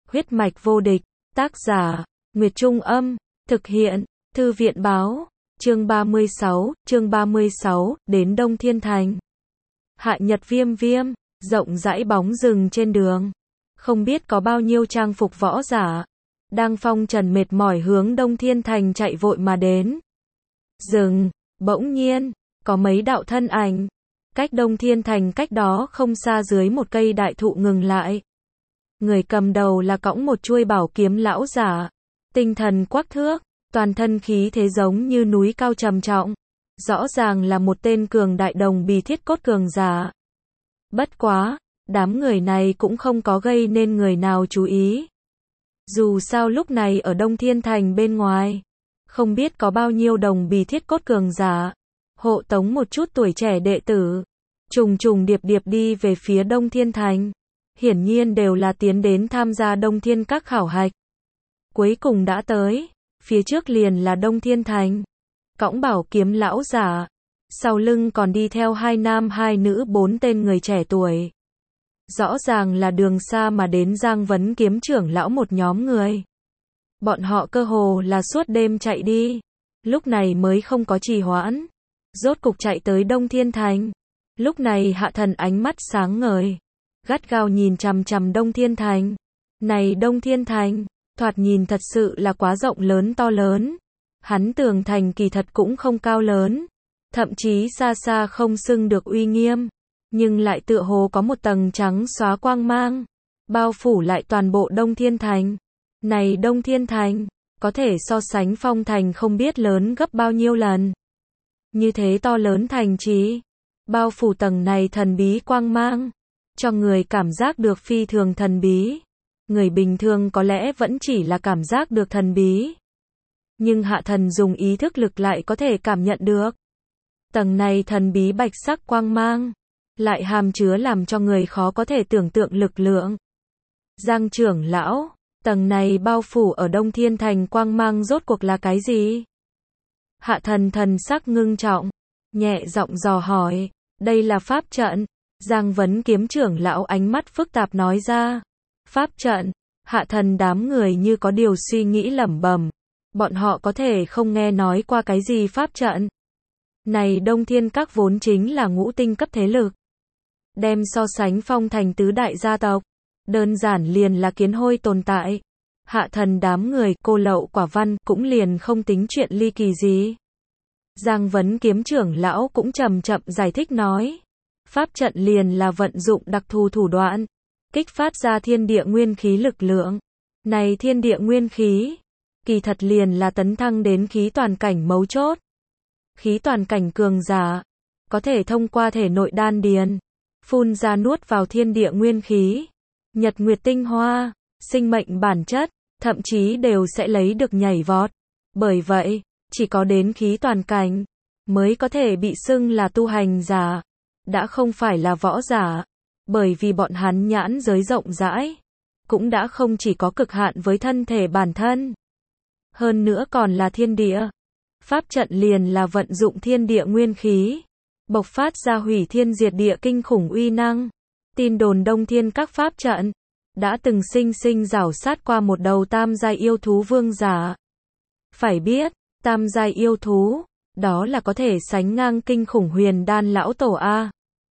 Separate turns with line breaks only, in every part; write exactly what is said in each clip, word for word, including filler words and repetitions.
Huyết mạch vô địch, tác giả, Nguyệt Trung Âm, thực hiện, Thư viện Báo, chương ba mươi sáu, chương ba mươi sáu, đến Đông Thiên Thành. Hạ nhật viêm viêm, rộng rãi bóng rừng trên đường. Không biết có bao nhiêu trang phục võ giả, đang phong trần mệt mỏi hướng Đông Thiên Thành chạy vội mà đến. Rừng, bỗng nhiên, có mấy đạo thân ảnh, cách Đông Thiên Thành cách đó không xa dưới một cây đại thụ ngừng lại. Người cầm đầu là cõng một chuôi bảo kiếm lão giả, tinh thần quắc thước, toàn thân khí thế giống như núi cao trầm trọng, rõ ràng là một tên cường đại đồng bì thiết cốt cường giả. Bất quá, đám người này cũng không có gây nên người nào chú ý. Dù sao lúc này ở Đông Thiên Thành bên ngoài, không biết có bao nhiêu đồng bì thiết cốt cường giả, hộ tống một chút tuổi trẻ đệ tử, trùng trùng điệp điệp đi về phía Đông Thiên Thành. Hiển nhiên đều là tiến đến tham gia Đông Thiên các khảo hạch. Cuối cùng đã tới, phía trước liền là Đông Thiên Thành. Cõng bảo kiếm lão giả, sau lưng còn đi theo hai nam hai nữ bốn tên người trẻ tuổi. Rõ ràng là đường xa mà đến Giang Vấn kiếm trưởng lão một nhóm người. Bọn họ cơ hồ là suốt đêm chạy đi, lúc này mới không có trì hoãn. Rốt cục chạy tới Đông Thiên Thành. Lúc này Hạ Thần ánh mắt sáng ngời, gắt gao nhìn chằm chằm Đông Thiên Thành. Này Đông Thiên Thành, thoạt nhìn thật sự là quá rộng lớn to lớn. Hắn tường thành kỳ thật cũng không cao lớn, thậm chí xa xa không xưng được uy nghiêm, nhưng lại tựa hồ có một tầng trắng xóa quang mang, bao phủ lại toàn bộ Đông Thiên Thành. Này Đông Thiên Thành, có thể so sánh Phong Thành không biết lớn gấp bao nhiêu lần. Như thế to lớn thành trì, bao phủ tầng này thần bí quang mang, cho người cảm giác được phi thường thần bí. Người bình thường có lẽ vẫn chỉ là cảm giác được thần bí, nhưng Hạ Thần dùng ý thức lực lại có thể cảm nhận được. Tầng này thần bí bạch sắc quang mang, lại hàm chứa làm cho người khó có thể tưởng tượng lực lượng. Giang trưởng lão, tầng này bao phủ ở Đông Thiên Thành quang mang rốt cuộc là cái gì? Hạ Thần thần sắc ngưng trọng, nhẹ giọng dò hỏi. Đây là pháp trận. Giang Vấn kiếm trưởng lão ánh mắt phức tạp nói ra. Pháp trận. Hạ Thần đám người như có điều suy nghĩ lẩm bẩm. Bọn họ có thể không nghe nói qua cái gì pháp trận. Này Đông Thiên các vốn chính là ngũ tinh cấp thế lực. Đem so sánh Phong Thành tứ đại gia tộc, đơn giản liền là kiến hôi tồn tại. Hạ Thần đám người cô lậu quả văn cũng liền không tính chuyện ly kỳ gì. Giang Vấn kiếm trưởng lão cũng chậm chậm giải thích nói. Pháp trận liền là vận dụng đặc thù thủ đoạn, kích phát ra thiên địa nguyên khí lực lượng. Này thiên địa nguyên khí, kỳ thật liền là tấn thăng đến khí toàn cảnh mấu chốt. Khí toàn cảnh cường giả, có thể thông qua thể nội đan điền, phun ra nuốt vào thiên địa nguyên khí, nhật nguyệt tinh hoa, sinh mệnh bản chất, thậm chí đều sẽ lấy được nhảy vọt. Bởi vậy, chỉ có đến khí toàn cảnh, mới có thể bị xưng là tu hành giả, đã không phải là võ giả, bởi vì bọn hắn nhãn giới rộng rãi, cũng đã không chỉ có cực hạn với thân thể bản thân, hơn nữa còn là thiên địa. Pháp trận liền là vận dụng thiên địa nguyên khí, bộc phát ra hủy thiên diệt địa kinh khủng uy năng. Tin đồn Đông Thiên các pháp trận, đã từng sinh sinh rảo sát qua một đầu tam giai yêu thú vương giả. Phải biết, tam giai yêu thú, đó là có thể sánh ngang kinh khủng huyền đan lão tổ A.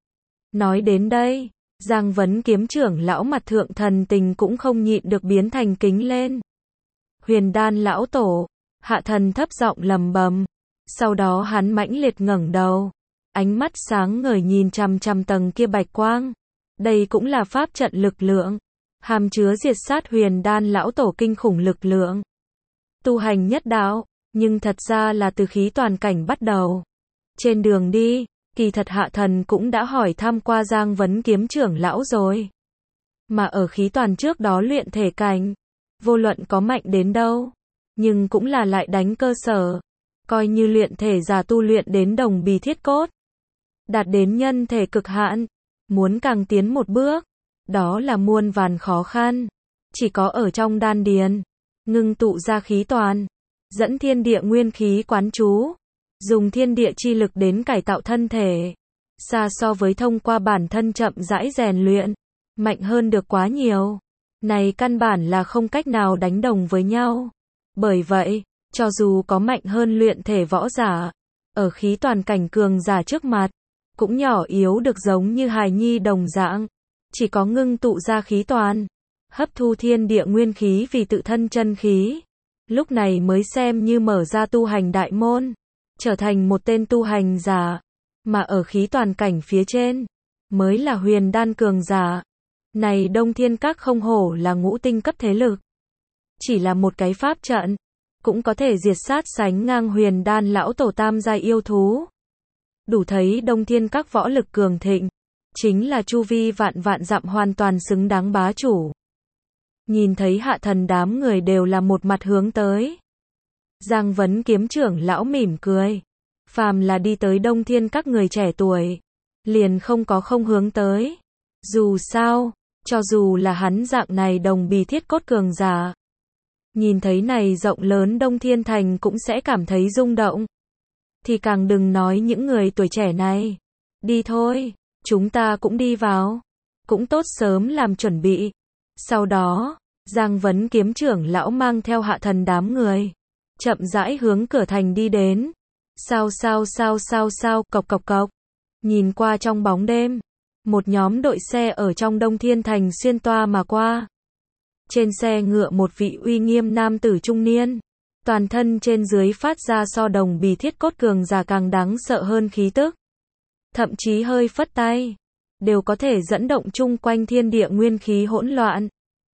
Nói đến đây, Giang Vấn kiếm trưởng lão mặt thượng thần tình cũng không nhịn được biến thành kính lên. Huyền đan lão tổ, Hạ Thần thấp giọng lầm bầm. Sau đó hắn mãnh liệt ngẩng đầu, ánh mắt sáng ngời nhìn chằm chằm tầng kia bạch quang. Đây cũng là pháp trận lực lượng, hàm chứa diệt sát huyền đan lão tổ kinh khủng lực lượng. Tu hành nhất đạo, nhưng thật ra là từ khí toàn cảnh bắt đầu. Trên đường đi, kỳ thật Hạ Thần cũng đã hỏi thăm qua Giang Vấn kiếm trưởng lão rồi. Mà ở khí toàn trước đó luyện thể cảnh, vô luận có mạnh đến đâu, nhưng cũng là lại đánh cơ sở. Coi như luyện thể giả tu luyện đến đồng bì thiết cốt, đạt đến nhân thể cực hạn, muốn càng tiến một bước, đó là muôn vàn khó khăn. Chỉ có ở trong đan điền, ngưng tụ ra khí toàn, dẫn thiên địa nguyên khí quán chú, dùng thiên địa chi lực đến cải tạo thân thể, xa so với thông qua bản thân chậm rãi rèn luyện, mạnh hơn được quá nhiều. này căn bản là không cách nào đánh đồng với nhau. Bởi vậy, cho dù có mạnh hơn luyện thể võ giả, ở khí toàn cảnh cường giả trước mặt, cũng nhỏ yếu được giống như hài nhi đồng dạng, chỉ có ngưng tụ ra khí toàn, hấp thu thiên địa nguyên khí vì tự thân chân khí, lúc này mới xem như mở ra tu hành đại môn, trở thành một tên tu hành giả, mà ở khí toàn cảnh phía trên, mới là huyền đan cường giả. Này Đông Thiên Các không hổ là ngũ tinh cấp thế lực, chỉ là một cái pháp trận, cũng có thể diệt sát sánh ngang huyền đan lão tổ tam giai yêu thú. Đủ thấy Đông Thiên Các võ lực cường thịnh, chính là chu vi vạn vạn dặm hoàn toàn xứng đáng bá chủ. Nhìn thấy Hạ Thần đám người đều là một mặt hướng tới. Giang Vấn Kiếm trưởng lão mỉm cười. Phàm là đi tới Đông Thiên Các người trẻ tuổi, liền không có không hướng tới. Dù sao, cho dù là hắn dạng này đồng bì thiết cốt cường giả, nhìn thấy này rộng lớn Đông Thiên Thành cũng sẽ cảm thấy rung động. Thì càng đừng nói những người tuổi trẻ này. Đi thôi, chúng ta cũng đi vào. Cũng tốt sớm làm chuẩn bị. Sau đó, Giang Vấn Kiếm trưởng lão mang theo Hạ Thần đám người, chậm rãi hướng cửa thành đi đến. Sao sao sao sao sao, cộc cộc cộc. Nhìn qua trong bóng đêm, một nhóm đội xe ở trong Đông Thiên Thành xuyên toa mà qua. Trên xe ngựa một vị uy nghiêm nam tử trung niên, toàn thân trên dưới phát ra so đồng bì thiết cốt cường giả càng đáng sợ hơn khí tức. Thậm chí hơi phất tay, đều có thể dẫn động chung quanh thiên địa nguyên khí hỗn loạn.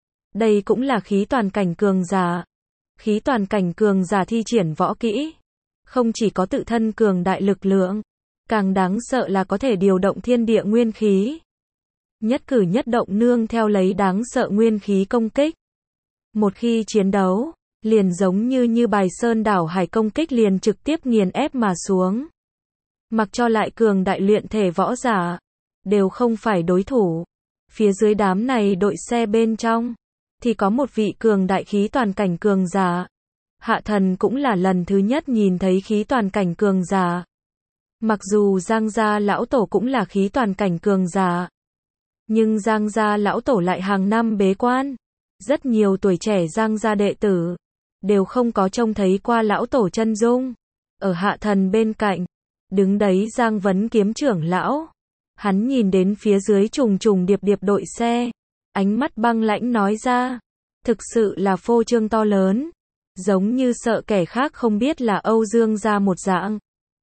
Đây cũng là khí toàn cảnh cường giả. Khí toàn cảnh cường giả thi triển võ kỹ, không chỉ có tự thân cường đại lực lượng, càng đáng sợ là có thể điều động thiên địa nguyên khí. Nhất cử nhất động nương theo lấy đáng sợ nguyên khí công kích. Một khi chiến đấu, liền giống như như bài sơn đảo hải công kích liền trực tiếp nghiền ép mà xuống. Mặc cho lại cường đại luyện thể võ giả, đều không phải đối thủ. Phía dưới đám này đội xe bên trong, thì có một vị cường đại khí toàn cảnh cường giả. Hạ Thần cũng là lần thứ nhất nhìn thấy khí toàn cảnh cường giả. Mặc dù Giang gia lão tổ cũng là khí toàn cảnh cường giả, nhưng Giang gia lão tổ lại hàng năm bế quan. Rất nhiều tuổi trẻ Giang gia đệ tử đều không có trông thấy qua lão tổ chân dung. Ở Hạ Thần bên cạnh, đứng đấy Giang Vấn Kiếm trưởng lão. Hắn nhìn đến phía dưới trùng trùng điệp điệp đội xe, ánh mắt băng lãnh nói ra, thực sự là phô trương to lớn, giống như sợ kẻ khác không biết là Âu Dương gia một dạng.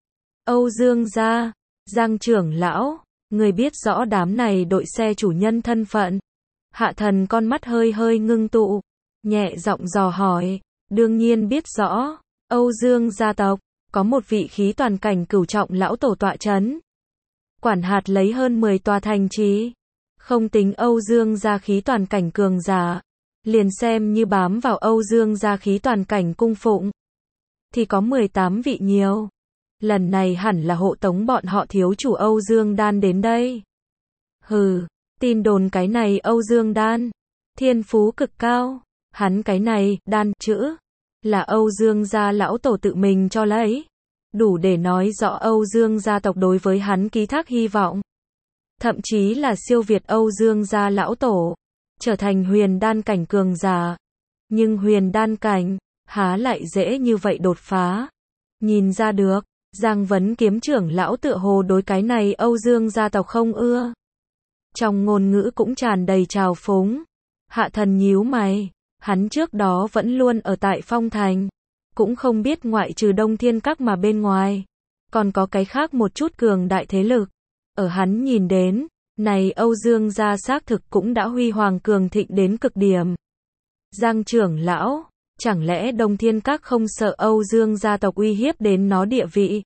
Âu Dương gia, Giang trưởng lão, người biết rõ đám này đội xe chủ nhân thân phận. Hạ Thần con mắt hơi hơi ngưng tụ, nhẹ giọng dò hỏi, đương nhiên biết rõ, Âu Dương gia tộc, có một vị khí toàn cảnh cửu trọng lão tổ tọa chấn. Quản hạt lấy hơn mười tòa thành trì, không tính Âu Dương gia khí toàn cảnh cường giả, liền xem như bám vào Âu Dương gia khí toàn cảnh cung phụng, thì có mười tám vị nhiều. Lần này hẳn là hộ tống bọn họ thiếu chủ Âu Dương Đan đến đây. Hừ, tin đồn cái này Âu Dương Đan, thiên phú cực cao, hắn cái này, đan, chữ, là Âu Dương gia lão tổ tự mình cho lấy. Đủ để nói rõ Âu Dương gia tộc đối với hắn ký thác hy vọng. Thậm chí là siêu việt Âu Dương gia lão tổ, trở thành huyền đan cảnh cường giả. Nhưng huyền đan cảnh, há lại dễ như vậy đột phá. Nhìn ra được, Giang Vấn Kiếm trưởng lão tựa hồ đối cái này Âu Dương gia tộc không ưa. Trong ngôn ngữ cũng tràn đầy trào phúng. Hạ Thần nhíu mày, hắn trước đó vẫn luôn ở tại Phong Thành, cũng không biết ngoại trừ Đông Thiên Các mà bên ngoài, còn có cái khác một chút cường đại thế lực. Ở hắn nhìn đến, này Âu Dương gia xác thực cũng đã huy hoàng cường thịnh đến cực điểm. Giang trưởng lão, chẳng lẽ Đông Thiên Các không sợ Âu Dương gia tộc uy hiếp đến nó địa vị?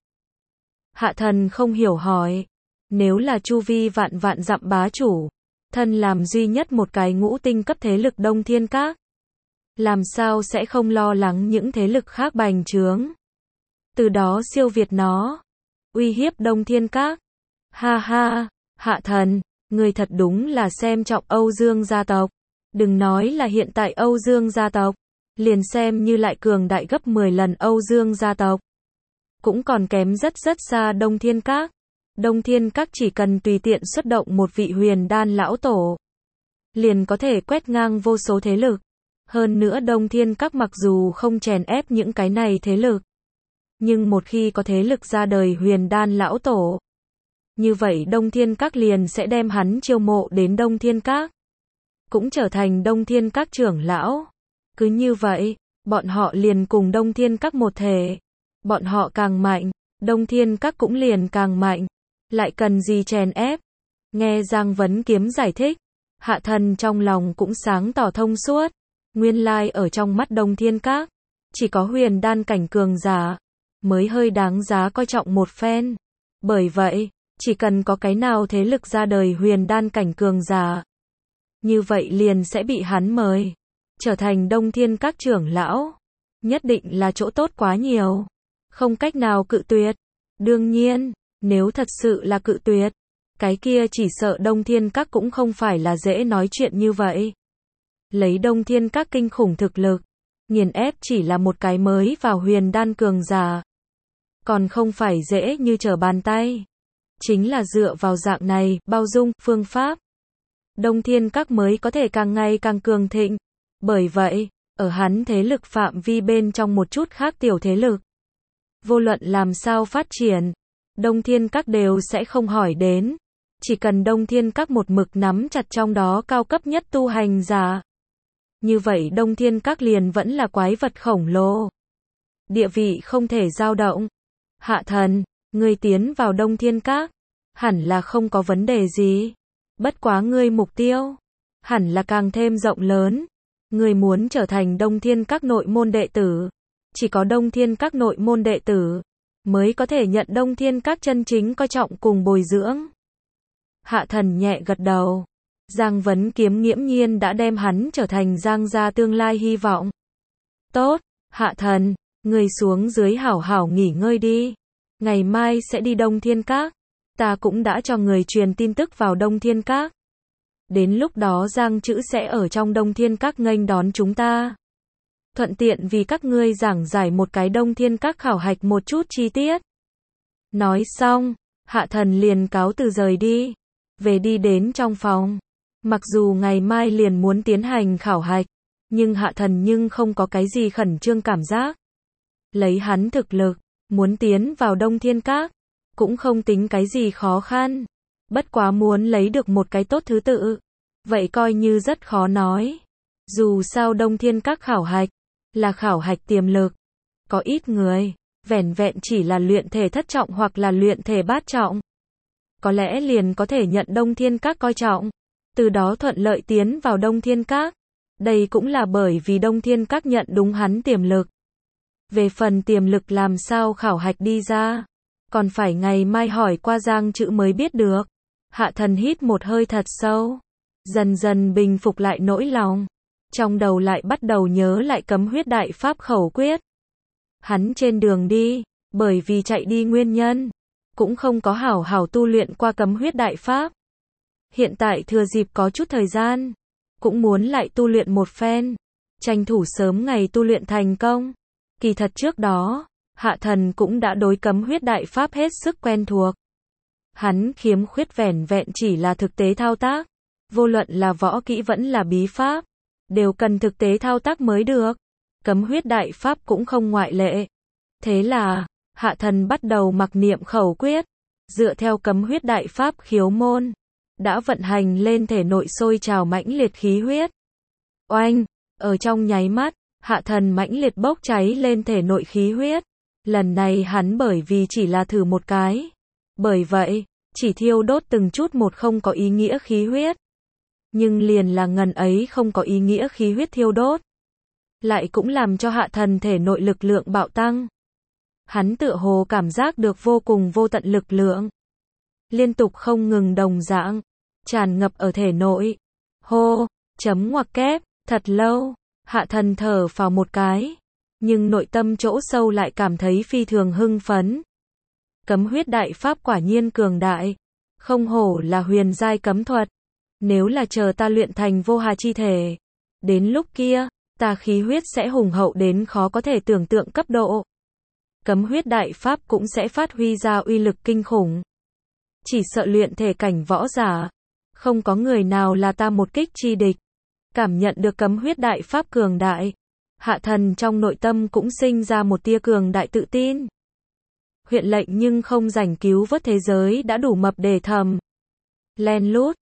Hạ Thần không hiểu hỏi, nếu là chu vi vạn vạn dặm bá chủ, thân làm duy nhất một cái ngũ tinh cấp thế lực Đông Thiên Các, làm sao sẽ không lo lắng những thế lực khác bành trướng, từ đó siêu việt nó, uy hiếp Đông Thiên Các? Ha ha, Hạ Thần, người thật đúng là xem trọng Âu Dương gia tộc. Đừng nói là hiện tại Âu Dương gia tộc, liền xem như lại cường đại gấp mười lần Âu Dương gia tộc, cũng còn kém rất rất xa Đông Thiên Các. Đông Thiên Các chỉ cần tùy tiện xuất động một vị huyền đan lão tổ, liền có thể quét ngang vô số thế lực. Hơn nữa Đông Thiên Các mặc dù không chèn ép những cái này thế lực, nhưng một khi có thế lực ra đời Huyền Đan lão tổ, như vậy Đông Thiên Các liền sẽ đem hắn chiêu mộ đến Đông Thiên Các, cũng trở thành Đông Thiên Các trưởng lão. Cứ như vậy, bọn họ liền cùng Đông Thiên Các một thể. Bọn họ càng mạnh, Đông Thiên Các cũng liền càng mạnh. Lại cần gì chèn ép? Nghe Giang Vấn Kiếm giải thích, Hạ Thần trong lòng cũng sáng tỏ thông suốt. Nguyên lai ở trong mắt Đông Thiên Các, chỉ có huyền đan cảnh cường giả mới hơi đáng giá coi trọng một phen. Bởi vậy, chỉ cần có cái nào thế lực ra đời huyền đan cảnh cường giả, như vậy liền sẽ bị hắn mời, trở thành Đông Thiên Các trưởng lão. Nhất định là chỗ tốt quá nhiều, không cách nào cự tuyệt. Đương nhiên, nếu thật sự là cự tuyệt, cái kia chỉ sợ Đông Thiên Các cũng không phải là dễ nói chuyện như vậy. Lấy Đông Thiên Các kinh khủng thực lực, nghiền ép chỉ là một cái mới vào huyền đan cường giả, còn không phải dễ như trở bàn tay. Chính là dựa vào dạng này, bao dung, phương pháp, Đông Thiên Các mới có thể càng ngày càng cường thịnh. Bởi vậy, ở hắn thế lực phạm vi bên trong một chút khác tiểu thế lực, vô luận làm sao phát triển, Đông Thiên Các đều sẽ không hỏi đến. Chỉ cần Đông Thiên Các một mực nắm chặt trong đó cao cấp nhất tu hành giả, như vậy Đông Thiên Các liền vẫn là quái vật khổng lồ, địa vị không thể dao động. Hạ Thần, ngươi tiến vào Đông Thiên Các, hẳn là không có vấn đề gì. Bất quá ngươi mục tiêu, hẳn là càng thêm rộng lớn. Ngươi muốn trở thành Đông Thiên Các nội môn đệ tử. Chỉ có Đông Thiên Các nội môn đệ tử mới có thể nhận Đông Thiên Các chân chính coi trọng cùng bồi dưỡng. Hạ Thần nhẹ gật đầu. Giang Vấn Kiếm nghiễm nhiên đã đem hắn trở thành Giang gia tương lai hy vọng. Tốt, Hạ Thần, ngươi xuống dưới hảo hảo nghỉ ngơi đi. Ngày mai sẽ đi Đông Thiên Các. Ta cũng đã cho người truyền tin tức vào Đông Thiên Các. Đến lúc đó Giang Chữ sẽ ở trong Đông Thiên Các nghênh đón chúng ta. Thuận tiện vì các ngươi giảng giải một cái Đông Thiên Các khảo hạch một chút chi tiết. Nói xong, Hạ Thần liền cáo từ rời đi. Về đi đến trong phòng. Mặc dù ngày mai liền muốn tiến hành khảo hạch, nhưng Hạ Thần nhưng không có cái gì khẩn trương cảm giác. Lấy hắn thực lực, muốn tiến vào Đông Thiên Các, cũng không tính cái gì khó khăn. Bất quá muốn lấy được một cái tốt thứ tự, vậy coi như rất khó nói. Dù sao Đông Thiên Các khảo hạch, là khảo hạch tiềm lực. Có ít người, vẻn vẹn chỉ là luyện thể thất trọng hoặc là luyện thể bát trọng, có lẽ liền có thể nhận Đông Thiên Các coi trọng, từ đó thuận lợi tiến vào Đông Thiên Các. Đây cũng là bởi vì Đông Thiên Các nhận đúng hắn tiềm lực. Về phần tiềm lực làm sao khảo hạch đi ra, còn phải ngày mai hỏi qua Giang Chữ mới biết được. Hạ Thần hít một hơi thật sâu, dần dần bình phục lại nỗi lòng. Trong đầu lại bắt đầu nhớ lại cấm huyết đại pháp khẩu quyết. Hắn trên đường đi, bởi vì chạy đi nguyên nhân, cũng không có hảo hảo tu luyện qua cấm huyết đại pháp. Hiện tại thừa dịp có chút thời gian, cũng muốn lại tu luyện một phen, tranh thủ sớm ngày tu luyện thành công. Kỳ thật trước đó, Hạ Thần cũng đã đối cấm huyết đại pháp hết sức quen thuộc. Hắn khiếm khuyết vẻn vẹn chỉ là thực tế thao tác, vô luận là võ kỹ vẫn là bí pháp, đều cần thực tế thao tác mới được. Cấm huyết đại pháp cũng không ngoại lệ. Thế là, Hạ Thần bắt đầu mặc niệm khẩu quyết, dựa theo cấm huyết đại pháp khiếu môn, đã vận hành lên thể nội sôi trào mãnh liệt khí huyết. Oanh, ở trong nháy mắt, Hạ Thần mãnh liệt bốc cháy lên thể nội khí huyết. Lần này hắn bởi vì chỉ là thử một cái, bởi vậy, chỉ thiêu đốt từng chút một không có ý nghĩa khí huyết. Nhưng liền là ngần ấy không có ý nghĩa khí huyết thiêu đốt, lại cũng làm cho Hạ Thần thể nội lực lượng bạo tăng. Hắn tựa hồ cảm giác được vô cùng vô tận lực lượng, liên tục không ngừng đồng dạng, tràn ngập ở thể nội. Hô, chấm ngoặc kép, thật lâu, Hạ Thần thở phào một cái, nhưng nội tâm chỗ sâu lại cảm thấy phi thường hưng phấn. Cấm huyết đại pháp quả nhiên cường đại, không hổ là huyền giai cấm thuật. Nếu là chờ ta luyện thành vô hà chi thể, đến lúc kia, ta khí huyết sẽ hùng hậu đến khó có thể tưởng tượng cấp độ. Cấm huyết đại pháp cũng sẽ phát huy ra uy lực kinh khủng. Chỉ sợ luyện thể cảnh võ giả, Không có người nào là ta một kích chi địch. Cảm nhận được cấm huyết đại pháp cường đại. Hạ thần trong nội tâm cũng sinh ra một tia cường đại tự tin. Huyện lệnh nhưng không rảnh cứu vớt thế giới đã đủ mập để thầm. Len lút,